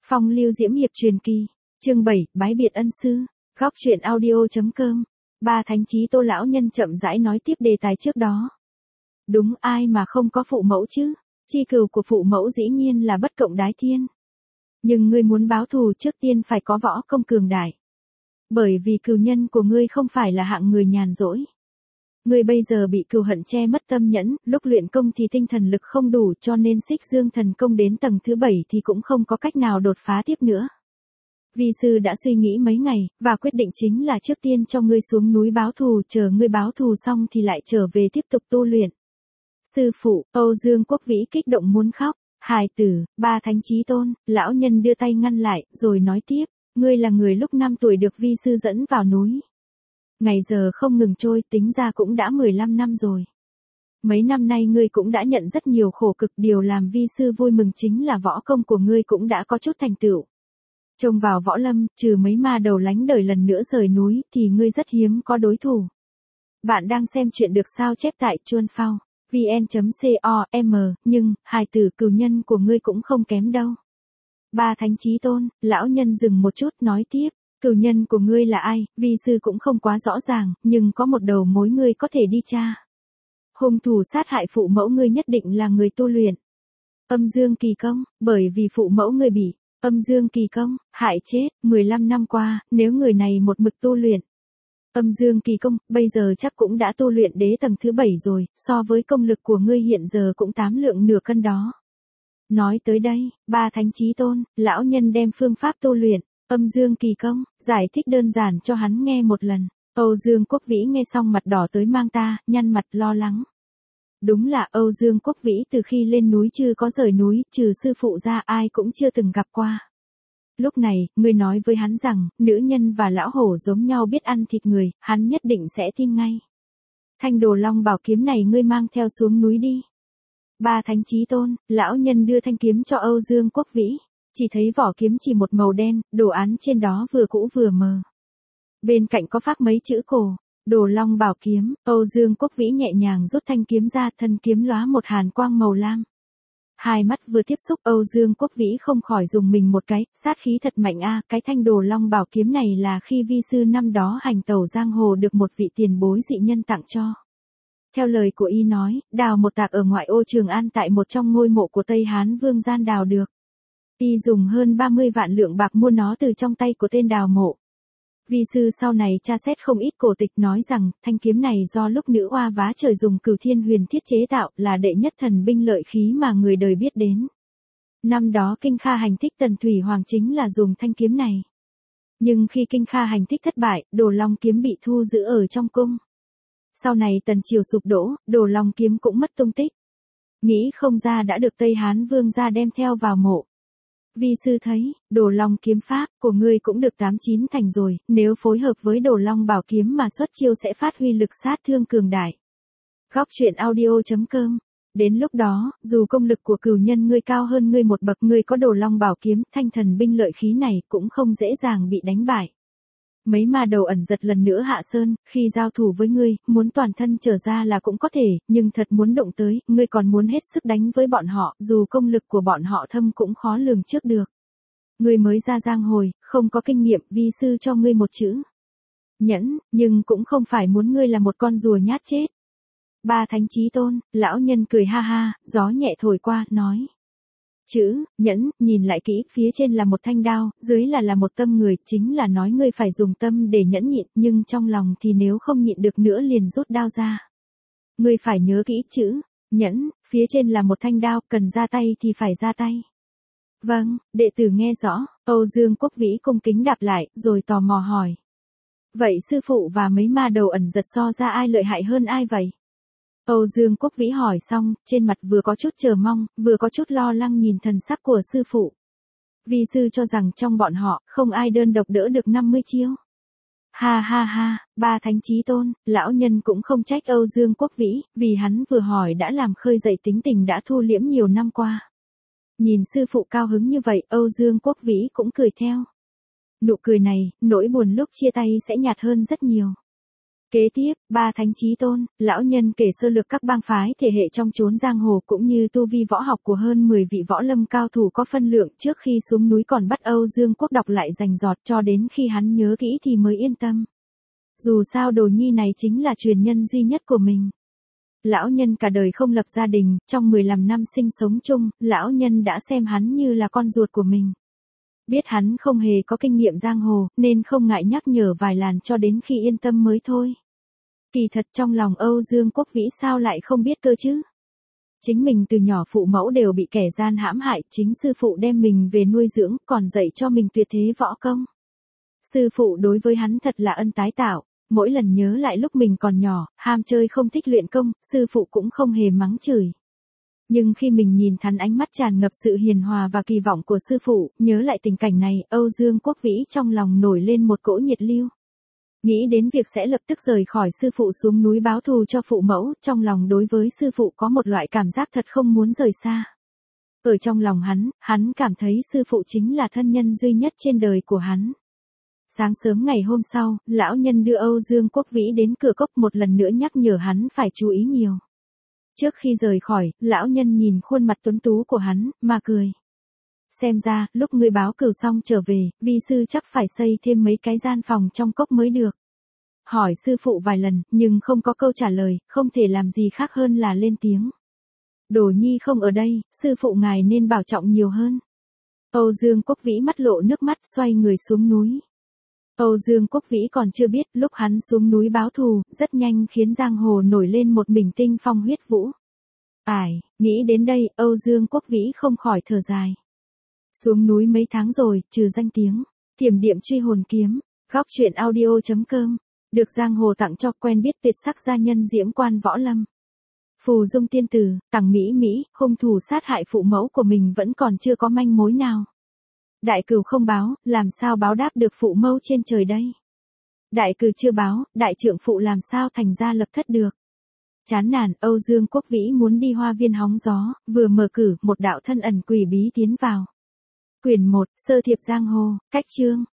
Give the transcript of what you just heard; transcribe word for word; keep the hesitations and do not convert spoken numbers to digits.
Phong lưu diễm hiệp truyền kỳ, chương bảy, bái biệt ân sư, góc truyện audio.com, ba thánh chí Tô lão nhân chậm rãi nói tiếp đề tài trước đó. Đúng, ai mà không có phụ mẫu chứ, chi cừu của phụ mẫu dĩ nhiên là bất cộng đái thiên. Nhưng ngươi muốn báo thù trước tiên phải có võ công cường đại. Bởi vì cừu nhân của ngươi không phải là hạng người nhàn rỗi. Ngươi bây giờ bị cừu hận che mất tâm nhẫn, lúc luyện công thì tinh thần lực không đủ cho nên xích dương thần công đến tầng thứ bảy thì cũng không có cách nào đột phá tiếp nữa. Vi sư đã suy nghĩ mấy ngày, và quyết định chính là trước tiên cho ngươi xuống núi báo thù, chờ ngươi báo thù xong thì lại trở về tiếp tục tu luyện. Sư phụ, Âu Dương Quốc Vĩ kích động muốn khóc, hài tử, ba thánh chí tôn, lão nhân đưa tay ngăn lại, rồi nói tiếp, ngươi là người lúc năm tuổi được vi sư dẫn vào núi. Ngày giờ không ngừng trôi, tính ra cũng đã mười lăm năm rồi. Mấy năm nay ngươi cũng đã nhận rất nhiều khổ cực, điều làm vi sư vui mừng chính là võ công của ngươi cũng đã có chút thành tựu. Trông vào võ lâm, trừ mấy ma đầu lánh đời lần nữa rời núi, thì ngươi rất hiếm có đối thủ. Bạn đang xem chuyện được sao chép tại chuan phao, vn.com, nhưng, hài tử cừu nhân của ngươi cũng không kém đâu. Ba thánh chí tôn, lão nhân dừng một chút nói tiếp. Cừu nhân của ngươi là ai, vi sư cũng không quá rõ ràng, nhưng có một đầu mối ngươi có thể đi tra. Hung thủ sát hại phụ mẫu ngươi nhất định là người tu luyện Âm Dương Kỳ Công, bởi vì phụ mẫu ngươi bị Âm Dương Kỳ Công hại chết, mười lăm năm qua, nếu người này một mực tu luyện Âm Dương Kỳ Công, bây giờ chắc cũng đã tu luyện đế tầng thứ bảy rồi, so với công lực của ngươi hiện giờ cũng tám lượng nửa cân đó. Nói tới đây, ba thánh chí tôn, lão nhân đem phương pháp tu luyện Âm Dương Kỳ Công, giải thích đơn giản cho hắn nghe một lần. Âu Dương Quốc Vĩ nghe xong mặt đỏ tới mang ta, nhăn mặt lo lắng. Đúng là Âu Dương Quốc Vĩ từ khi lên núi chưa có rời núi, trừ sư phụ ra ai cũng chưa từng gặp qua. Lúc này, ngươi nói với hắn rằng, nữ nhân và lão hổ giống nhau biết ăn thịt người, hắn nhất định sẽ tin ngay. Thanh đồ long bảo kiếm này ngươi mang theo xuống núi đi. Ba thánh chí tôn, lão nhân đưa thanh kiếm cho Âu Dương Quốc Vĩ. Chỉ thấy vỏ kiếm chỉ một màu đen, đồ án trên đó vừa cũ vừa mờ. Bên cạnh có phác mấy chữ cổ, Đồ Long Bảo Kiếm. Âu Dương Quốc Vĩ nhẹ nhàng rút thanh kiếm ra, thân kiếm lóa một hàn quang màu lam. Hai mắt vừa tiếp xúc, Âu Dương Quốc Vĩ không khỏi dùng mình một cái, sát khí thật mạnh a, cái thanh Đồ Long Bảo Kiếm này là khi vi sư năm đó hành tẩu giang hồ được một vị tiền bối dị nhân tặng cho. Theo lời của y nói, đào một tạc ở ngoại ô Trường An tại một trong ngôi mộ của Tây Hán Vương gian đào được. Y dùng hơn ba mươi vạn lượng bạc mua nó từ trong tay của tên đào mộ. Vi sư sau này tra xét không ít cổ tịch nói rằng, thanh kiếm này do lúc nữ oa vá trời dùng Cửu Thiên Huyền thiết chế tạo, là đệ nhất thần binh lợi khí mà người đời biết đến. Năm đó Kinh Kha hành thích Tần Thủy Hoàng chính là dùng thanh kiếm này. Nhưng khi Kinh Kha hành thích thất bại, Đồ Long kiếm bị thu giữ ở trong cung. Sau này Tần triều sụp đổ, Đồ Long kiếm cũng mất tung tích. Nghĩ không ra đã được Tây Hán Vương gia đem theo vào mộ. Vi sư thấy, Đồ Long kiếm pháp của ngươi cũng được tám chín thành rồi, nếu phối hợp với Đồ Long Bảo Kiếm mà xuất chiêu sẽ phát huy lực sát thương cường đại. Góc truyện audio.com. Đến lúc đó, dù công lực của cừu nhân ngươi cao hơn ngươi một bậc, ngươi có Đồ Long Bảo Kiếm, thanh thần binh lợi khí này cũng không dễ dàng bị đánh bại. Mấy ma đầu ẩn giật lần nữa hạ sơn, khi giao thủ với ngươi, muốn toàn thân trở ra là cũng có thể, nhưng thật muốn động tới, ngươi còn muốn hết sức đánh với bọn họ, dù công lực của bọn họ thâm cũng khó lường trước được. Ngươi mới ra giang hồi, không có kinh nghiệm, vi sư cho ngươi một chữ. Nhẫn, nhưng cũng không phải muốn ngươi là một con rùa nhát chết. Ba thánh chí tôn, lão nhân cười ha ha, gió nhẹ thổi qua, nói. Chữ, nhẫn, nhìn lại kỹ, phía trên là một thanh đao, dưới là là một tâm người, chính là nói ngươi phải dùng tâm để nhẫn nhịn, nhưng trong lòng thì nếu không nhịn được nữa liền rút đao ra. Ngươi phải nhớ kỹ chữ, nhẫn, phía trên là một thanh đao, cần ra tay thì phải ra tay. Vâng, đệ tử nghe rõ, Âu Dương Quốc Vĩ cung kính đáp lại, rồi tò mò hỏi. Vậy sư phụ và mấy ma đầu ẩn giật so ra ai lợi hại hơn ai vậy? Âu Dương Quốc Vĩ hỏi xong, trên mặt vừa có chút chờ mong, vừa có chút lo lắng nhìn thần sắc của sư phụ. Vi sư cho rằng trong bọn họ, không ai đơn độc đỡ được năm mươi chiêu. Ha ha ha, ba thánh chí tôn, lão nhân cũng không trách Âu Dương Quốc Vĩ, vì hắn vừa hỏi đã làm khơi dậy tính tình đã thu liễm nhiều năm qua. Nhìn sư phụ cao hứng như vậy, Âu Dương Quốc Vĩ cũng cười theo. Nụ cười này, nỗi buồn lúc chia tay sẽ nhạt hơn rất nhiều. Kế tiếp, ba thánh chí tôn, lão nhân kể sơ lược các bang phái thể hệ trong chốn giang hồ cũng như tu vi võ học của hơn mười vị võ lâm cao thủ có phân lượng trước khi xuống núi còn bắt Âu Dương Quốc đọc lại rành rọt cho đến khi hắn nhớ kỹ thì mới yên tâm. Dù sao Đồ Nhi này chính là truyền nhân duy nhất của mình. Lão nhân cả đời không lập gia đình, trong mười lăm năm sinh sống chung, lão nhân đã xem hắn như là con ruột của mình. Biết hắn không hề có kinh nghiệm giang hồ, nên không ngại nhắc nhở vài làn cho đến khi yên tâm mới thôi. Kỳ thật trong lòng Âu Dương Quốc Vĩ sao lại không biết cơ chứ? Chính mình từ nhỏ phụ mẫu đều bị kẻ gian hãm hại, chính sư phụ đem mình về nuôi dưỡng, còn dạy cho mình tuyệt thế võ công. Sư phụ đối với hắn thật là ân tái tạo, mỗi lần nhớ lại lúc mình còn nhỏ, ham chơi không thích luyện công, sư phụ cũng không hề mắng chửi. Nhưng khi mình nhìn hắn ánh mắt tràn ngập sự hiền hòa và kỳ vọng của sư phụ, nhớ lại tình cảnh này, Âu Dương Quốc Vĩ trong lòng nổi lên một cỗ nhiệt lưu. Nghĩ đến việc sẽ lập tức rời khỏi sư phụ xuống núi báo thù cho phụ mẫu, trong lòng đối với sư phụ có một loại cảm giác thật không muốn rời xa. Ở trong lòng hắn, hắn cảm thấy sư phụ chính là thân nhân duy nhất trên đời của hắn. Sáng sớm ngày hôm sau, lão nhân đưa Âu Dương Quốc Vĩ đến cửa cốc một lần nữa nhắc nhở hắn phải chú ý nhiều. Trước khi rời khỏi, lão nhân nhìn khuôn mặt tuấn tú của hắn, mà cười. Xem ra, lúc ngươi báo cửu xong trở về, vi sư chắc phải xây thêm mấy cái gian phòng trong cốc mới được. Hỏi sư phụ vài lần, nhưng không có câu trả lời, không thể làm gì khác hơn là lên tiếng. Đồ Nhi không ở đây, sư phụ ngài nên bảo trọng nhiều hơn. Âu Dương Quốc Vĩ mắt lộ nước mắt xoay người xuống núi. Âu Dương Quốc Vĩ còn chưa biết, lúc hắn xuống núi báo thù, rất nhanh khiến giang hồ nổi lên một mỉnh tinh phong huyết vũ. Ải, nghĩ đến đây, Âu Dương Quốc Vĩ không khỏi thở dài. Xuống núi mấy tháng rồi, trừ danh tiếng, Thiểm Điện Truy Hồn Kiếm, góc truyện audio chấm com, được giang hồ tặng cho quen biết tuyệt sắc gia nhân diễm quan võ lâm. Phù Dung tiên tử, Tằng Mỹ Mỹ, hung thủ sát hại phụ mẫu của mình vẫn còn chưa có manh mối nào. Đại cửu không báo, làm sao báo đáp được phụ mẫu trên trời đây? Đại cửu chưa báo, đại trượng phụ làm sao thành ra lập thất được? Chán nản, Âu Dương Quốc Vĩ muốn đi hoa viên hóng gió, vừa mở cử, một đạo thân ẩn quỷ bí tiến vào. Quyển một, Sơ thiệp giang hồ, cách chương.